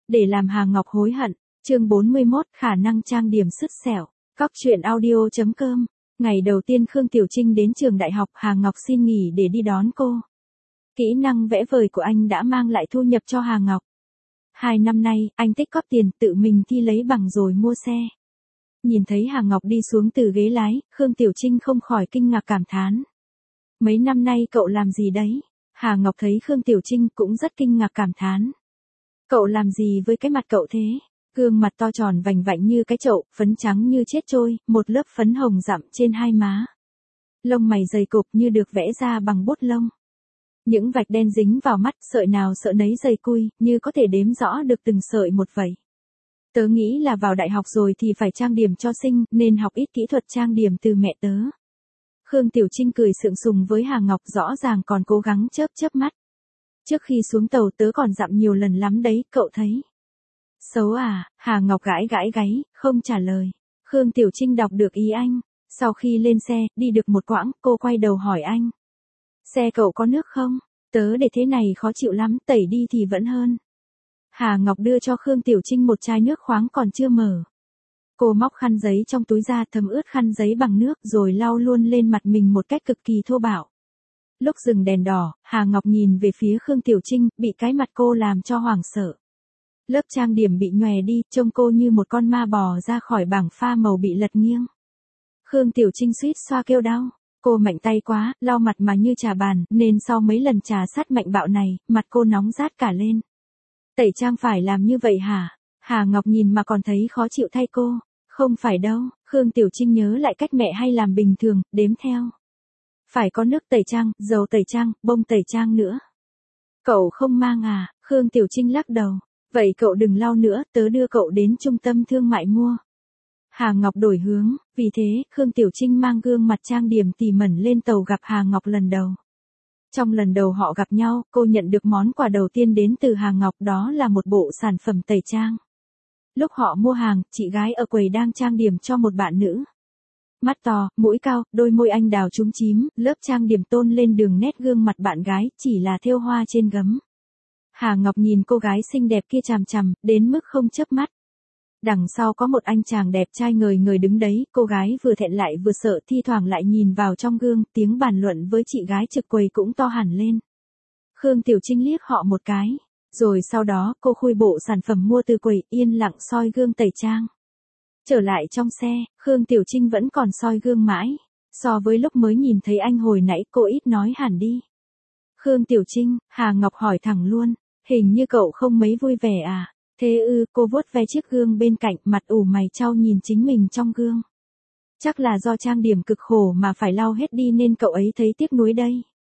để làm Hà Ngọc hối hận. Chương 41, khả năng trang điểm sứt sẹo. Cóc truyện audio.com. Ngày đầu tiên Khương Tiểu Trinh đến trường đại học, Hà Ngọc xin nghỉ để đi đón cô. Kỹ năng vẽ vời của anh đã mang lại thu nhập cho Hà Ngọc. 2 năm nay, anh tích góp tiền, tự mình thi lấy bằng rồi mua xe. Nhìn thấy Hà Ngọc đi xuống từ ghế lái, Khương Tiểu Trinh không khỏi kinh ngạc cảm thán. Mấy năm nay cậu làm gì đấy? Hà Ngọc thấy Khương Tiểu Trinh cũng rất kinh ngạc cảm thán. Cậu làm gì với cái mặt cậu thế? Gương mặt to tròn vành vạnh như cái chậu, phấn trắng như chết trôi, một lớp phấn hồng rậm trên hai má. Lông mày dày cộp như được vẽ ra bằng bút lông. Những vạch đen dính vào mắt, sợi nào sợ nấy dày cui, như có thể đếm rõ được từng sợi một vậy. Tớ nghĩ là vào đại học rồi thì phải trang điểm cho xinh, nên học ít kỹ thuật trang điểm từ mẹ tớ. Khương Tiểu Trinh cười sượng sùng với Hà Ngọc, rõ ràng còn cố gắng chớp chớp mắt. Trước khi xuống tàu tớ còn dặm nhiều lần lắm đấy, cậu thấy. Xấu à? Hà Ngọc gãi gãi gáy, không trả lời. Khương Tiểu Trinh đọc được ý anh. Sau khi lên xe, đi được một quãng, cô quay đầu hỏi anh. Xe cậu có nước không? Tớ để thế này khó chịu lắm, tẩy đi thì vẫn hơn. Hà Ngọc đưa cho Khương Tiểu Trinh một chai nước khoáng còn chưa mở. Cô móc khăn giấy trong túi ra, thấm ướt khăn giấy bằng nước rồi lau luôn lên mặt mình một cách cực kỳ thô bạo. Lúc dừng đèn đỏ, Hà Ngọc nhìn về phía Khương Tiểu Trinh, bị cái mặt cô làm cho hoảng sợ. Lớp trang điểm bị nhòe đi, trông cô như một con ma bò ra khỏi bảng pha màu bị lật nghiêng. Khương Tiểu Trinh suýt xoa kêu đau. Cô mạnh tay quá, lau mặt mà như trà bàn, nên sau mấy lần trà sát mạnh bạo này, mặt cô nóng rát cả lên. Tẩy trang phải làm như vậy hả? Hà Ngọc nhìn mà còn thấy khó chịu thay cô. Không phải đâu, Khương Tiểu Trinh nhớ lại cách mẹ hay làm bình thường, đếm theo. Phải có nước tẩy trang, dầu tẩy trang, bông tẩy trang nữa. Cậu không mang à? Khương Tiểu Trinh lắc đầu. Vậy cậu đừng lau nữa, tớ đưa cậu đến trung tâm thương mại mua. Hà Ngọc đổi hướng, vì thế, Khương Tiểu Trinh mang gương mặt trang điểm tỉ mẩn lên tàu gặp Hà Ngọc lần đầu. Trong lần đầu họ gặp nhau, cô nhận được món quà đầu tiên đến từ Hà Ngọc, đó là một bộ sản phẩm tẩy trang. Lúc họ mua hàng, chị gái ở quầy đang trang điểm cho một bạn nữ. Mắt to, mũi cao, đôi môi anh đào chúm chím, lớp trang điểm tôn lên đường nét gương mặt bạn gái, chỉ là thêu hoa trên gấm. Hà Ngọc nhìn cô gái xinh đẹp kia chằm chằm, đến mức không chớp mắt. Đằng sau có một anh chàng đẹp trai ngời ngời đứng đấy, cô gái vừa thẹn lại vừa sợ, thi thoảng lại nhìn vào trong gương, tiếng bàn luận với chị gái trực quầy cũng to hẳn lên. Khương Tiểu Trinh liếc họ một cái, rồi sau đó cô khui bộ sản phẩm mua từ quầy, yên lặng soi gương tẩy trang. Trở lại trong xe, Khương Tiểu Trinh vẫn còn soi gương mãi. So với lúc mới nhìn thấy anh hồi nãy, cô ít nói hẳn đi. Khương Tiểu Trinh, Hà Ngọc hỏi thẳng luôn, hình như cậu không mấy vui vẻ à? Thế ư? Cô vuốt ve chiếc gương bên cạnh, mặt ủ mày chau nhìn chính mình trong gương. Chắc là do trang điểm cực khổ mà phải lau hết đi nên cậu ấy thấy tiếc nuối đây.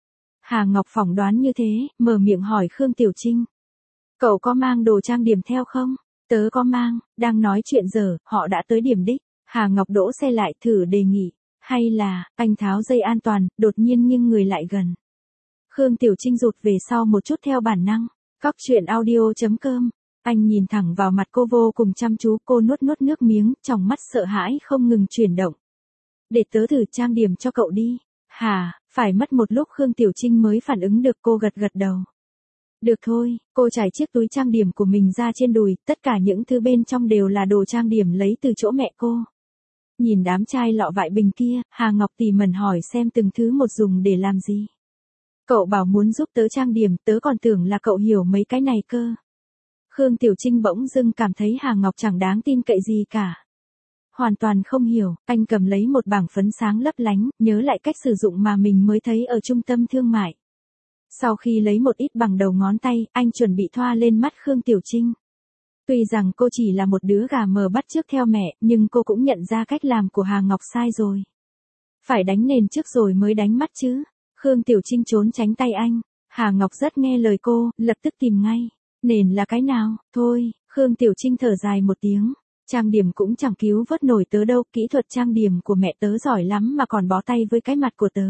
Hà Ngọc phỏng đoán như thế, mở miệng hỏi Khương Tiểu Trinh. Cậu có mang đồ trang điểm theo không? Tớ có mang. Đang nói chuyện giờ, họ đã tới điểm đích. Hà Ngọc đỗ xe lại, thử đề nghị. Hay là, anh tháo dây an toàn, đột nhiên nghiêng người lại gần. Khương Tiểu Trinh rụt về sau một chút theo bản năng. Cóc truyện audio.com. Anh nhìn thẳng vào mặt cô vô cùng chăm chú, cô nuốt nuốt nước miếng, trong mắt sợ hãi không ngừng chuyển động. Để tớ thử trang điểm cho cậu đi. Hả? Phải mất một lúc Khương Tiểu Trinh mới phản ứng được, cô gật gật đầu. Được thôi, cô trải chiếc túi trang điểm của mình ra trên đùi, tất cả những thứ bên trong đều là đồ trang điểm lấy từ chỗ mẹ cô. Nhìn đám chai lọ vại bình kia, Hà Ngọc tỉ mẩn hỏi xem từng thứ một dùng để làm gì. Cậu bảo muốn giúp tớ trang điểm, tớ còn tưởng là cậu hiểu mấy cái này cơ. Khương Tiểu Trinh bỗng dưng cảm thấy Hà Ngọc chẳng đáng tin cậy gì cả. Hoàn toàn không hiểu, anh cầm lấy một bảng phấn sáng lấp lánh, nhớ lại cách sử dụng mà mình mới thấy ở trung tâm thương mại. Sau khi lấy một ít bằng đầu ngón tay, anh chuẩn bị thoa lên mắt Khương Tiểu Trinh. Tuy rằng cô chỉ là một đứa gà mờ bắt chước theo mẹ, nhưng cô cũng nhận ra cách làm của Hà Ngọc sai rồi. Phải đánh nền trước rồi mới đánh mắt chứ. Khương Tiểu Trinh trốn tránh tay anh. Hà Ngọc rất nghe lời cô, lập tức tìm ngay. Nền là cái nào? Thôi, Khương Tiểu Trinh thở dài một tiếng. Trang điểm cũng chẳng cứu vớt nổi tớ đâu, kỹ thuật trang điểm của mẹ tớ giỏi lắm mà còn bó tay với cái mặt của tớ.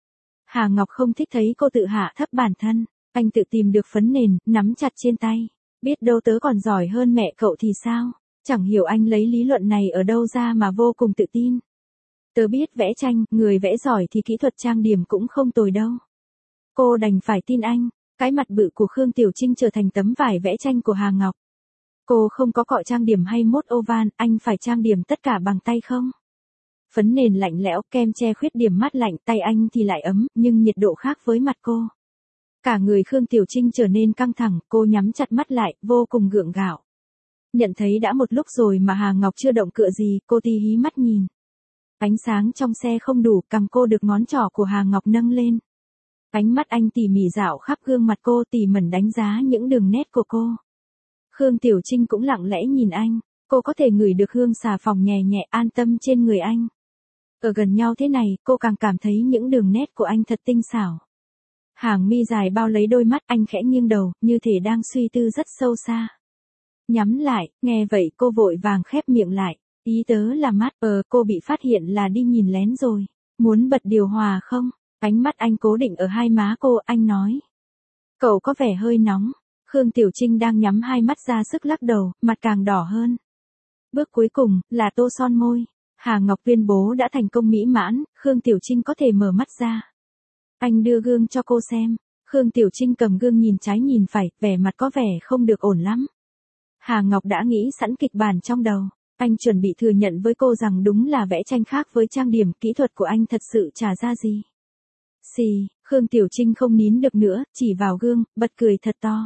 Hà Ngọc không thích thấy cô tự hạ thấp bản thân. Anh tự tìm được phấn nền, nắm chặt trên tay. Biết đâu tớ còn giỏi hơn mẹ cậu thì sao? Chẳng hiểu anh lấy lý luận này ở đâu ra mà vô cùng tự tin. Tớ biết vẽ tranh, người vẽ giỏi thì kỹ thuật trang điểm cũng không tồi đâu. Cô đành phải tin anh. Cái mặt bự của Khương Tiểu Trinh trở thành tấm vải vẽ tranh của Hà Ngọc. Cô không có cọ trang điểm hay mốt oval, anh phải trang điểm tất cả bằng tay không? Phấn nền lạnh lẽo, kem che khuyết điểm mát lạnh, tay anh thì lại ấm, nhưng nhiệt độ khác với mặt cô. Cả người Khương Tiểu Trinh trở nên căng thẳng, cô nhắm chặt mắt lại, vô cùng gượng gạo. Nhận thấy đã một lúc rồi mà Hà Ngọc chưa động cựa gì, cô tí hí mắt nhìn. Ánh sáng trong xe không đủ, cằm cô được ngón trỏ của Hà Ngọc nâng lên. Ánh mắt anh tỉ mỉ dạo khắp gương mặt cô, tỉ mẩn đánh giá những đường nét của cô. Khương Tiểu Trinh cũng lặng lẽ nhìn anh, cô có thể ngửi được hương xà phòng nhẹ nhẹ an tâm trên người anh. Ở gần nhau thế này, cô càng cảm thấy những đường nét của anh thật tinh xảo. Hàng mi dài bao lấy đôi mắt, anh khẽ nghiêng đầu, như thể đang suy tư rất sâu xa. Nhắm lại, nghe vậy cô vội vàng khép miệng lại, ý tớ là mắt, cô bị phát hiện là đi nhìn lén rồi. Muốn bật điều hòa không? Ánh mắt anh cố định ở hai má cô, anh nói. Cậu có vẻ hơi nóng. Khương Tiểu Trinh đang nhắm hai mắt ra sức lắc đầu, mặt càng đỏ hơn. Bước cuối cùng, là tô son môi. Hà Ngọc tuyên bố đã thành công mỹ mãn, Khương Tiểu Trinh có thể mở mắt ra. Anh đưa gương cho cô xem. Khương Tiểu Trinh cầm gương nhìn trái nhìn phải, vẻ mặt có vẻ không được ổn lắm. Hà Ngọc đã nghĩ sẵn kịch bản trong đầu. Anh chuẩn bị thừa nhận với cô rằng đúng là vẽ tranh khác với trang điểm, kỹ thuật của anh thật sự chả ra gì. Xì, Khương Tiểu Trinh không nín được nữa, chỉ vào gương, bật cười thật to.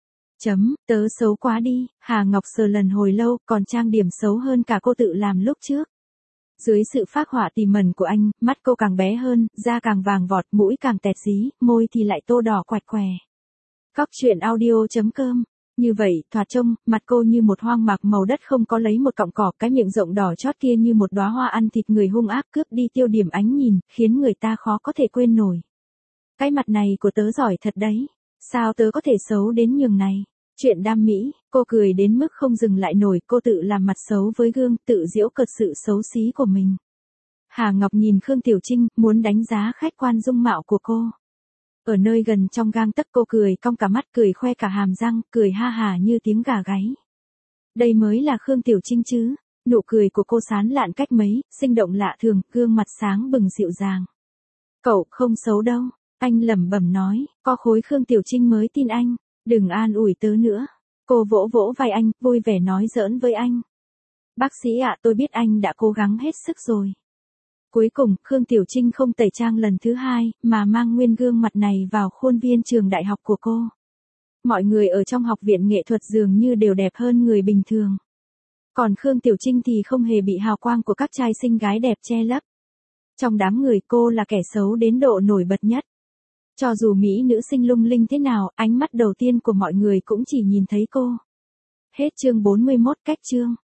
Tớ xấu quá đi, Hà Ngọc sờ lần hồi lâu, còn trang điểm xấu hơn cả cô tự làm lúc trước. Dưới sự phác họa tỉ mẩn của anh, mắt cô càng bé hơn, da càng vàng vọt, mũi càng tẹt dí, môi thì lại tô đỏ quạch què. Cóc truyện audio.com. Như vậy, thoạt trông, mặt cô như một hoang mạc màu đất không có lấy một cọng cỏ, cái miệng rộng đỏ chót kia như một đóa hoa ăn thịt người hung ác cướp đi tiêu điểm ánh nhìn, khiến người ta khó có thể quên nổi. Cái mặt này của tớ giỏi thật đấy, sao tớ có thể xấu đến nhường này? Chuyện đam mỹ, cô cười đến mức không dừng lại nổi, cô tự làm mặt xấu với gương, tự giễu cợt sự xấu xí của mình. Hà Ngọc nhìn Khương Tiểu Trinh, muốn đánh giá khách quan dung mạo của cô. Ở nơi gần trong gang tấc cô cười cong cả mắt, cười khoe cả hàm răng, cười ha hà như tiếng gà gáy. Đây mới là Khương Tiểu Trinh chứ. Nụ cười của cô sán lạn cách mấy, sinh động lạ thường, gương mặt sáng bừng dịu dàng. Cậu không xấu đâu, anh lẩm bẩm nói, co khối Khương Tiểu Trinh mới tin anh. Đừng an ủi tớ nữa. Cô vỗ vỗ vai anh, vui vẻ nói giỡn với anh. Bác sĩ ạ, tôi biết anh đã cố gắng hết sức rồi. Cuối cùng, Khương Tiểu Trinh không tẩy trang lần thứ hai, mà mang nguyên gương mặt này vào khuôn viên trường đại học của cô. Mọi người ở trong học viện nghệ thuật dường như đều đẹp hơn người bình thường. Còn Khương Tiểu Trinh thì không hề bị hào quang của các trai xinh gái đẹp che lấp. Trong đám người cô là kẻ xấu đến độ nổi bật nhất. Cho dù mỹ nữ xinh lung linh thế nào, ánh mắt đầu tiên của mọi người cũng chỉ nhìn thấy cô. Hết chương 41, cách chương.